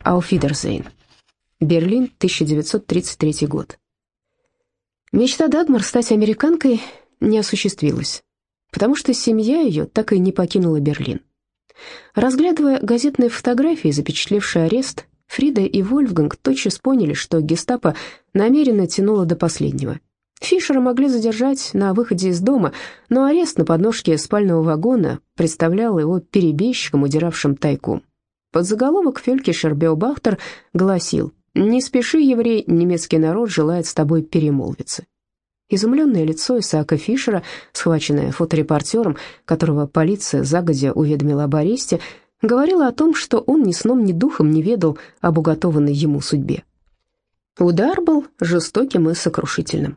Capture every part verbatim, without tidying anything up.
Auf Wiedersehen. Берлин, тысяча девятьсот тридцать третий год. Мечта Дагмар стать американкой не осуществилась, потому что семья ее так и не покинула Берлин. Разглядывая газетные фотографии, запечатлевшие арест, Фрида и Вольфганг тотчас поняли, что гестапо намеренно тянуло до последнего. Фишера могли задержать на выходе из дома, но арест на подножке спального вагона представлял его перебежчиком, удиравшим тайком. Подзаголовок «Фелькишер Беобахтер» гласил: «Не спеши, еврей, немецкий народ желает с тобой перемолвиться». Изумленное лицо Исаака Фишера, схваченное фоторепортером, которого полиция загодя уведомила об аресте, говорило о том, что он ни сном, ни духом не ведал об уготованной ему судьбе. Удар был жестоким и сокрушительным.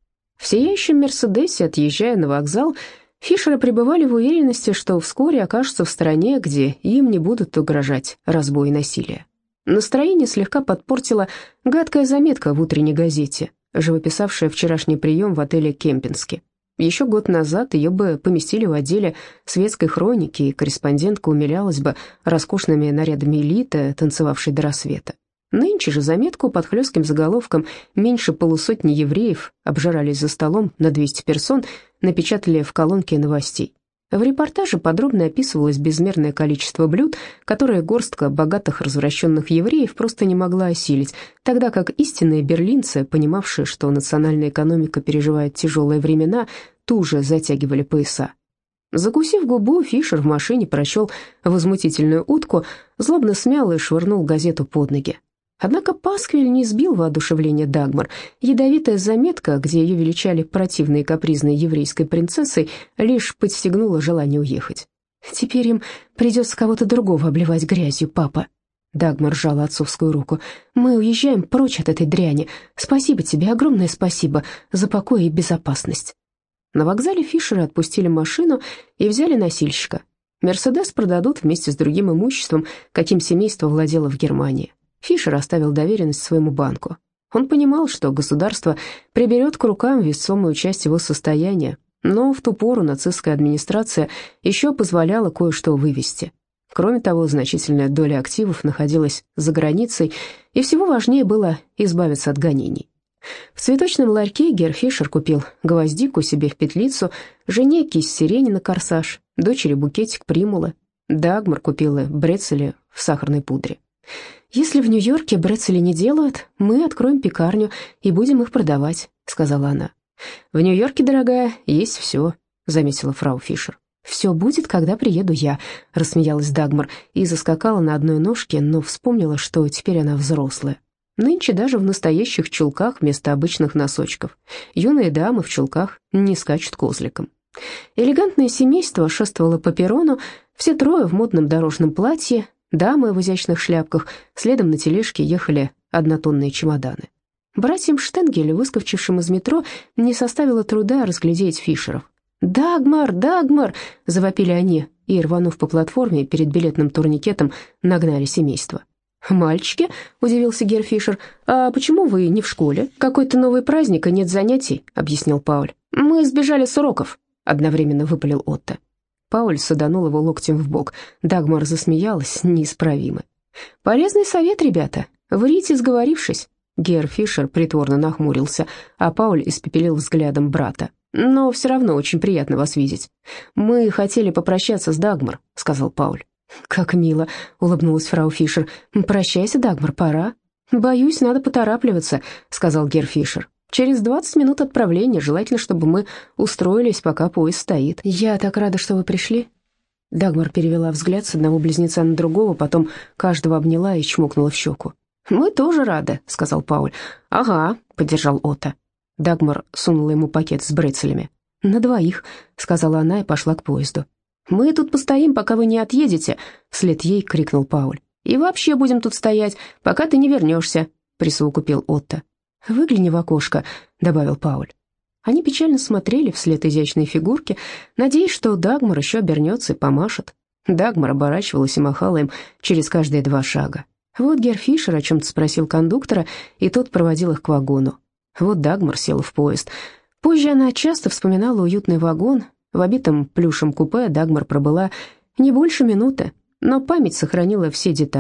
В сияющем «Мерседесе», отъезжая на вокзал, Фишеры пребывали в уверенности, что вскоре окажутся в стране, где им не будут угрожать разбой и насилие. Настроение слегка подпортила гадкая заметка в утренней газете, живописавшая вчерашний прием в отеле «Кемпински». Еще год назад ее бы поместили в отделе светской хроники, и корреспондентка умилялась бы роскошными нарядами элиты, танцевавшей до рассвета. Нынче же заметку под хлестким заголовком «Меньше полусотни евреев обжирались за столом на двести персон» напечатали в колонке новостей. В репортаже подробно описывалось безмерное количество блюд, которые горстка богатых развращенных евреев просто не могла осилить, тогда как истинные берлинцы, понимавшие, что национальная экономика переживает тяжелые времена, туже затягивали пояса. Закусив губу, Фишер в машине прочел возмутительную утку, злобно смял и швырнул газету под ноги. Однако пасквиль не сбил воодушевление Дагмар. Ядовитая заметка, где ее величали противной и капризной еврейской принцессой, лишь подстегнула желание уехать. «Теперь им придется кого-то другого обливать грязью, папа». Дагмар сжала отцовскую руку. «Мы уезжаем прочь от этой дряни. Спасибо тебе, огромное спасибо за покой и безопасность». На вокзале Фишеры отпустили машину и взяли носильщика. «Мерседес» продадут вместе с другим имуществом, каким семейство владело в Германии. Фишер оставил доверенность своему банку. Он понимал, что государство приберет к рукам весомую часть его состояния, но в ту пору нацистская администрация еще позволяла кое-что вывести. Кроме того, значительная доля активов находилась за границей, и всего важнее было избавиться от гонений. В цветочном ларьке Герр Фишер купил гвоздику себе в петлицу, жене кисть сирени на корсаж, дочери букетик примулы. Дагмар купила брецели в сахарной пудре. «Если в Нью-Йорке брецели не делают, мы откроем пекарню и будем их продавать», — сказала она. «В Нью-Йорке, дорогая, есть все», — заметила фрау Фишер. «Все будет, когда приеду я», — рассмеялась Дагмар и заскакала на одной ножке, но вспомнила, что теперь она взрослая. Нынче даже в настоящих чулках вместо обычных носочков. Юные дамы в чулках не скачут козликом. Элегантное семейство шествовало по перрону, все трое в модном дорожном платье, дамы в изящных шляпках, следом на тележке ехали однотонные чемоданы. Братьям Штенгель, выскочившим из метро, не составило труда разглядеть Фишеров. «Дагмар! Дагмар!» — завопили они, и, рванув по платформе перед билетным турникетом, нагнали семейство. «Мальчики?» — удивился Герр Фишер. «А почему вы не в школе? Какой-то новый праздник, и нет занятий», — объяснил Пауль. «Мы сбежали с уроков», — одновременно выпалил Отто. Пауль саданул его локтем в бок. Дагмар засмеялась неисправимо. «Полезный совет, ребята. Врите, сговорившись». Герр Фишер притворно нахмурился, а Пауль испепелил взглядом брата. «Но все равно очень приятно вас видеть». «Мы хотели попрощаться с Дагмар», — сказал Пауль. «Как мило», — улыбнулась фрау Фишер. «Прощайся, Дагмар, пора». «Боюсь, надо поторапливаться», — сказал Герр Фишер. «Через двадцать минут отправления. Желательно, чтобы мы устроились, пока поезд стоит». «Я так рада, что вы пришли». Дагмар перевела взгляд с одного близнеца на другого, потом каждого обняла и чмокнула в щеку. «Мы тоже рады», — сказал Пауль. «Ага», — поддержал Отто. Дагмар сунула ему пакет с брецелями. «На двоих», — сказала она и пошла к поезду. «Мы тут постоим, пока вы не отъедете», — вслед ей крикнул Пауль. «И вообще будем тут стоять, пока ты не вернешься», — присовокупил Отто. «Выгляни в окошко», — добавил Пауль. Они печально смотрели вслед изящной фигурке, надеясь, что Дагмар еще обернется и помашет. Дагмар оборачивалась и махала им через каждые два шага. Вот Герр Фишер о чем-то спросил кондуктора, и тот проводил их к вагону. Вот Дагмар села в поезд. Позже она часто вспоминала уютный вагон. В обитом плюшем купе Дагмар пробыла не больше минуты, но память сохранила все детали.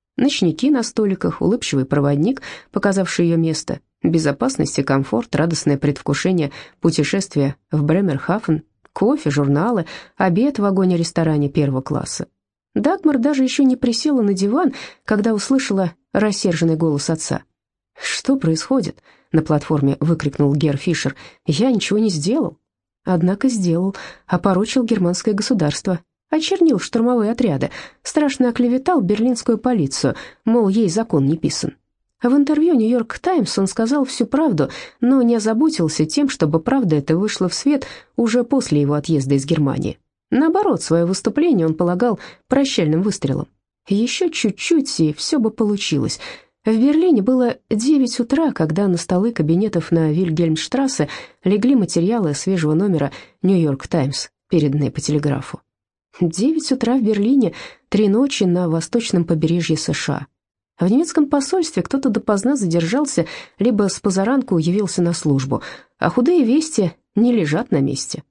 Ночники на столиках, улыбчивый проводник, показавший ее место, безопасность и комфорт, радостное предвкушение путешествия в Бремерхафен, кофе, журналы, обед в вагоне-ресторане первого класса. Дагмар даже еще не присела на диван, когда услышала рассерженный голос отца. «Что происходит?» — на платформе выкрикнул Герр Фишер. «Я ничего не сделал». Однако сделал, опорочил германское государство, очернил штурмовые отряды, страшно оклеветал берлинскую полицию, мол, ей закон не писан. В интервью «Нью-Йорк Таймс» он сказал всю правду, но не озаботился тем, чтобы правда эта вышла в свет уже после его отъезда из Германии. Наоборот, свое выступление он полагал прощальным выстрелом. Еще чуть-чуть, и все бы получилось. В Берлине было девять утра, когда на столы кабинетов на Вильгельмштрассе легли материалы свежего номера «Нью-Йорк Таймс», переданные по телеграфу. Девять утра в Берлине, три ночи на восточном побережье США. В немецком посольстве кто-то допоздна задержался, либо с позаранку явился на службу, а худые вести не лежат на месте.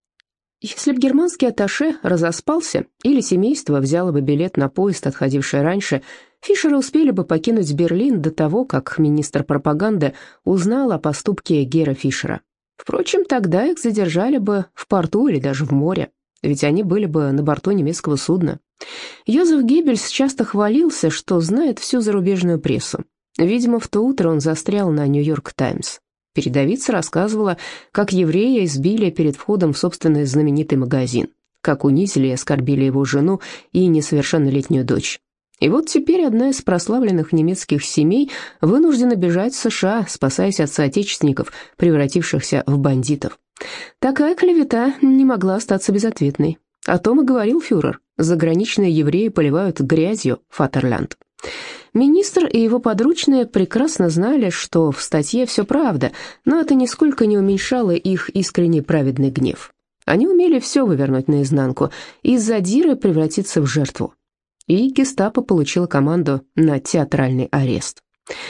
Если б германский атташе разоспался или семейство взяло бы билет на поезд, отходивший раньше, Фишеры успели бы покинуть Берлин до того, как министр пропаганды узнал о поступке Герра Фишера. Впрочем, тогда их задержали бы в порту или даже в море, ведь они были бы на борту немецкого судна. Йозеф Геббельс часто хвалился, что знает всю зарубежную прессу. Видимо, в то утро он застрял на «Нью-Йорк Таймс». Передовица рассказывала, как еврея избили перед входом в собственный знаменитый магазин, как унизили и оскорбили его жену и несовершеннолетнюю дочь. И вот теперь одна из прославленных немецких семей вынуждена бежать в США, спасаясь от соотечественников, превратившихся в бандитов. Такая клевета не могла остаться безответной. О том и говорил фюрер. Заграничные евреи поливают грязью Фатерлянд. Министр и его подручные прекрасно знали, что в статье все правда, но это нисколько не уменьшало их искренний праведный гнев. Они умели все вывернуть наизнанку, и из задиры превратиться в жертву. И гестапо получило команду на театральный арест.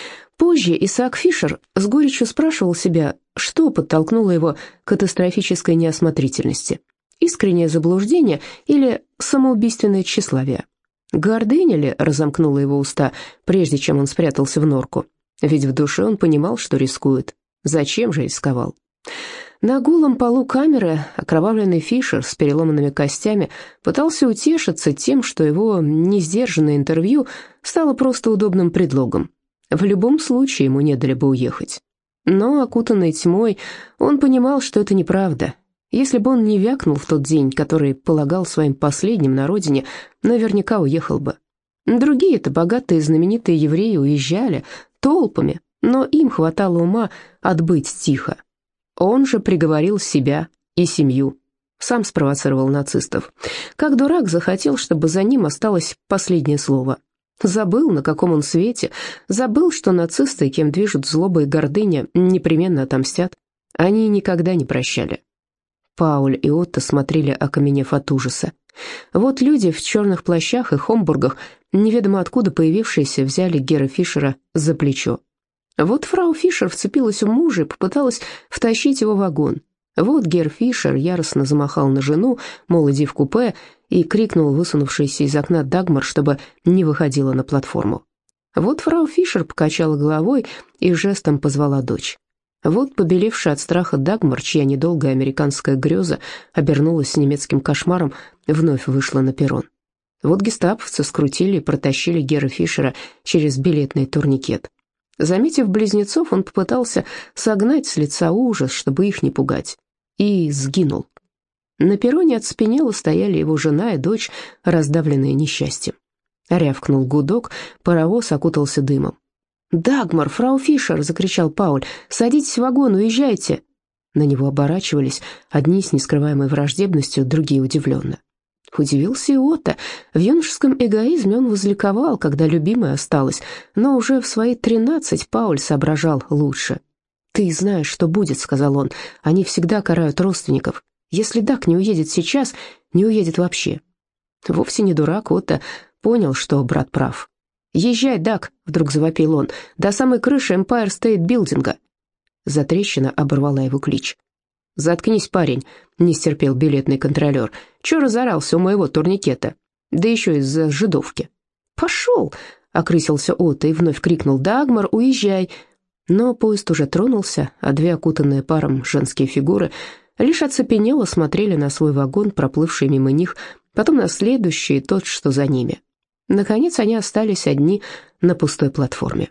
Позже Исаак Фишер с горечью спрашивал себя, что подтолкнуло его к катастрофической неосмотрительности. Искреннее заблуждение или самоубийственное тщеславие? Гордыня ли разомкнула его уста, прежде чем он спрятался в норку? Ведь в душе он понимал, что рискует. Зачем же рисковал? На голом полу камеры окровавленный Фишер с переломанными костями пытался утешиться тем, что его несдержанное интервью стало просто удобным предлогом. В любом случае ему не дали бы уехать. Но, окутанный тьмой, он понимал, что это неправда. Если бы он не вякнул в тот день, который полагал своим последним на родине, наверняка уехал бы. Другие-то богатые знаменитые евреи уезжали толпами, но им хватало ума отбыть тихо. Он же приговорил себя и семью, сам спровоцировал нацистов. Как дурак захотел, чтобы за ним осталось последнее слово. Забыл, на каком он свете, забыл, что нацисты, кем движут злоба и гордыня, непременно отомстят. Они никогда не прощали. Пауль и Отто смотрели, окаменев от ужаса. Вот люди в черных плащах и хомбургах, неведомо откуда появившиеся, взяли Герра Фишера за плечо. Вот фрау Фишер вцепилась в мужа и попыталась втащить его в вагон. Вот Герр Фишер яростно замахал на жену, мол, иди в купе, и крикнул высунувшийся из окна Дагмар, чтобы не выходила на платформу. Вот фрау Фишер покачала головой и жестом позвала дочь. Вот побелевшая от страха Дагмар, чья недолгая американская греза обернулась немецким кошмаром, вновь вышла на перрон. Вот гестаповцы скрутили и протащили Герра Фишера через билетный турникет. Заметив близнецов, он попытался согнать с лица ужас, чтобы их не пугать, и сгинул. На перроне оцепенело стояли его жена и дочь, раздавленные несчастьем. Рявкнул гудок, паровоз окутался дымом. «Дагмар, фрау Фишер!» — закричал Пауль. «Садитесь в вагон, уезжайте!» На него оборачивались, одни с нескрываемой враждебностью, другие удивленно. Удивился и Отто. В юношеском эгоизме он возликовал, когда любимая осталась, но уже в свои тринадцать Пауль соображал лучше. «Ты знаешь, что будет», — сказал он. «Они всегда карают родственников. Если Даг не уедет сейчас, не уедет вообще». Вовсе не дурак Отто понял, что брат прав. «Езжай, Даг!» — вдруг завопил он. «До самой крыши Empire State Билдинга!» Затрещина оборвала его клич. «Заткнись, парень!» — не стерпел билетный контролер. «Чё разорался у моего турникета? Да еще из-за жидовки!» «Пошел!» — окрысился Отто и вновь крикнул: «Дагмар, уезжай!» Но поезд уже тронулся, а две окутанные паром женские фигуры лишь оцепенело смотрели на свой вагон, проплывший мимо них, потом на следующий и тот, что за ними. Наконец они остались одни на пустой платформе.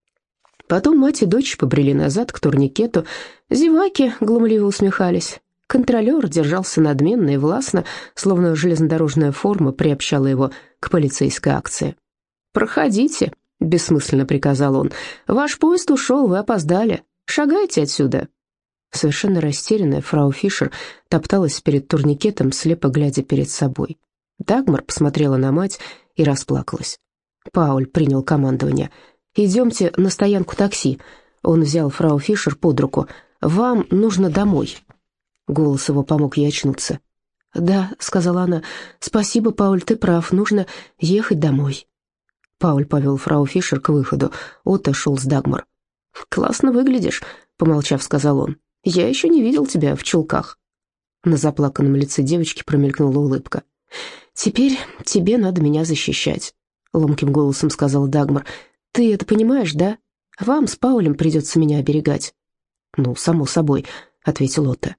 Потом мать и дочь побрели назад к турникету, зеваки глумливо усмехались. Контролер держался надменно и властно, словно железнодорожная форма приобщала его к полицейской акции. «Проходите», — бессмысленно приказал он. «Ваш поезд ушел, вы опоздали. Шагайте отсюда». Совершенно растерянная фрау Фишер топталась перед турникетом, слепо глядя перед собой. Дагмар посмотрела на мать и расплакалась. Пауль принял командование. «Идемте на стоянку такси». Он взял фрау Фишер под руку. «Вам нужно домой». Голос его помог ей очнуться. «Да», — сказала она, — «спасибо, Пауль, ты прав, нужно ехать домой». Пауль повел фрау Фишер к выходу. Отто шел с Дагмар. «Классно выглядишь», — помолчав, сказал он. «Я еще не видел тебя в чулках». На заплаканном лице девочки промелькнула улыбка. «Теперь тебе надо меня защищать», — ломким голосом сказала Дагмар. «Ты это понимаешь, да? Вам с Паулем придется меня оберегать». «Ну, само собой», — ответил Отто.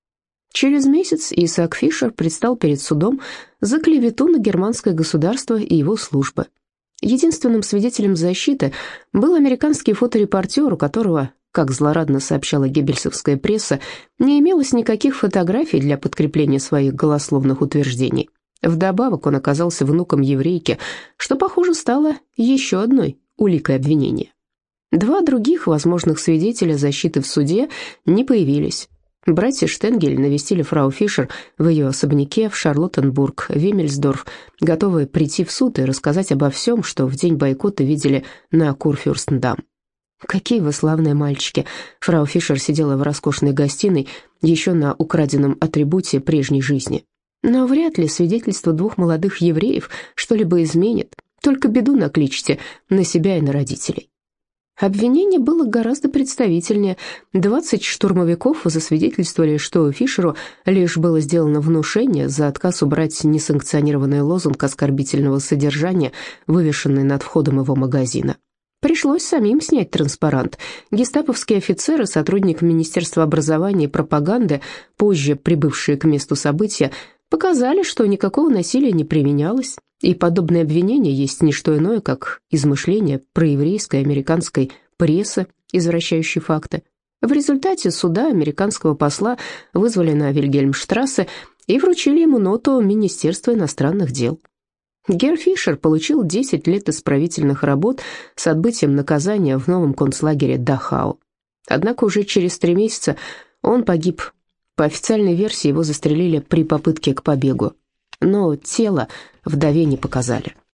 Через месяц Исаак Фишер предстал перед судом за клевету на германское государство и его службы. Единственным свидетелем защиты был американский фоторепортер, у которого, как злорадно сообщала геббельсовская пресса, не имелось никаких фотографий для подкрепления своих голословных утверждений. Вдобавок он оказался внуком еврейки, что, похоже, стало еще одной уликой обвинения. Два других возможных свидетеля защиты в суде не появились. Братья Штенгель навестили фрау Фишер в ее особняке в Шарлоттенбург, Виммельсдорф, готовые прийти в суд и рассказать обо всем, что в день бойкота видели на Курфюрстендам. «Какие вы славные мальчики!» Фрау Фишер сидела в роскошной гостиной, еще на украденном атрибуте прежней жизни. Но вряд ли свидетельство двух молодых евреев что-либо изменит, только беду накличьте на себя и на родителей. Обвинение было гораздо представительнее. Двадцать штурмовиков засвидетельствовали, что Фишеру лишь было сделано внушение за отказ убрать несанкционированный лозунг оскорбительного содержания, вывешенный над входом его магазина. Пришлось самим снять транспарант. Гестаповские офицеры, сотрудник Министерства образования и пропаганды, позже прибывшие к месту события, показали, что никакого насилия не применялось, и подобные обвинения есть не что иное, как измышления проеврейской американской прессы, извращающей факты. В результате суда американского посла вызвали на Вильгельмштрассе и вручили ему ноту Министерства иностранных дел. Герр Фишер получил десять лет исправительных работ с отбытием наказания в новом концлагере Дахау. Однако уже через три месяца он погиб. По официальной версии его застрелили при попытке к побегу, но тело вдове не показали.